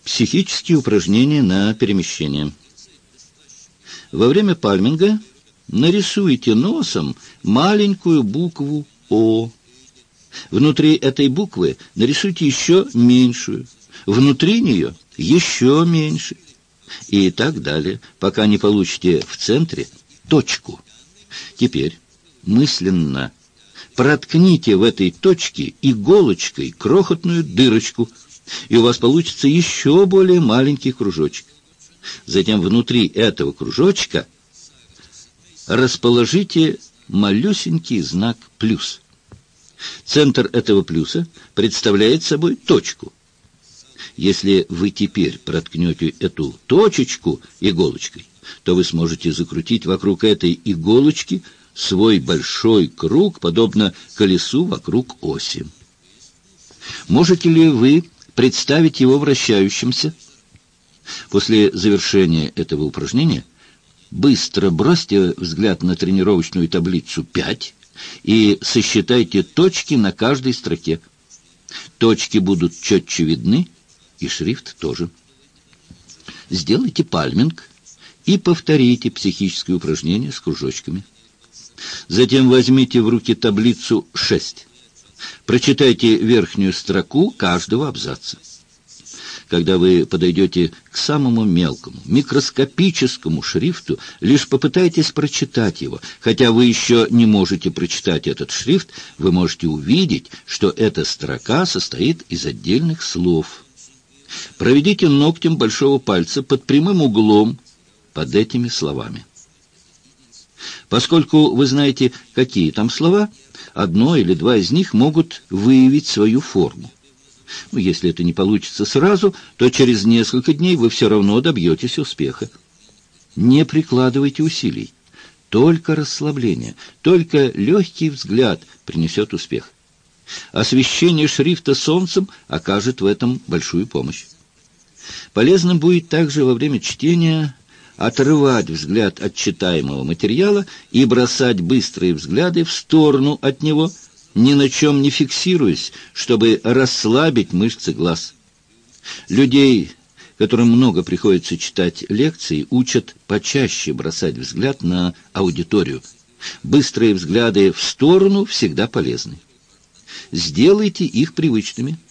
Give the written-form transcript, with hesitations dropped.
Психические упражнения на перемещение. Во время пальминга нарисуйте носом маленькую букву «О». Внутри этой буквы нарисуйте еще меньшую, внутри нее еще меньше. И так далее, пока не получите в центре точку. Теперь мысленно проткните в этой точке иголочкой крохотную дырочку, и у вас получится еще более маленький кружочек. Затем внутри этого кружочка расположите малюсенький знак «плюс». Центр этого плюса представляет собой точку. Если вы теперь проткнете эту точечку иголочкой, то вы сможете закрутить вокруг этой иголочки свой большой круг, подобно колесу вокруг оси. Можете ли вы представить его вращающимся? После завершения этого упражнения быстро бросьте взгляд на тренировочную таблицу 5 и сосчитайте точки на каждой строке. Точки будут четче видны, и шрифт тоже. Сделайте пальминг и повторите психическое упражнение с кружочками. Затем возьмите в руки таблицу 6. Прочитайте верхнюю строку каждого абзаца. Когда вы подойдете к самому мелкому, микроскопическому шрифту, лишь попытайтесь прочитать его. Хотя вы еще не можете прочитать этот шрифт, вы можете увидеть, что эта строка состоит из отдельных слов. Проведите ногтем большого пальца под прямым углом под этими словами. Поскольку вы знаете, какие там слова, одно или два из них могут выявить свою форму. Если это не получится сразу, то через несколько дней вы все равно добьетесь успеха. Не прикладывайте усилий. Только расслабление, только легкий взгляд принесет успех. Освещение шрифта солнцем окажет в этом большую помощь. Полезным будет также во время чтения отрывать взгляд от читаемого материала и бросать быстрые взгляды в сторону от него, ни на чем не фиксируясь, чтобы расслабить мышцы глаз. Людей, которым много приходится читать лекции, учат почаще бросать взгляд на аудиторию. Быстрые взгляды в сторону всегда полезны. Сделайте их привычными.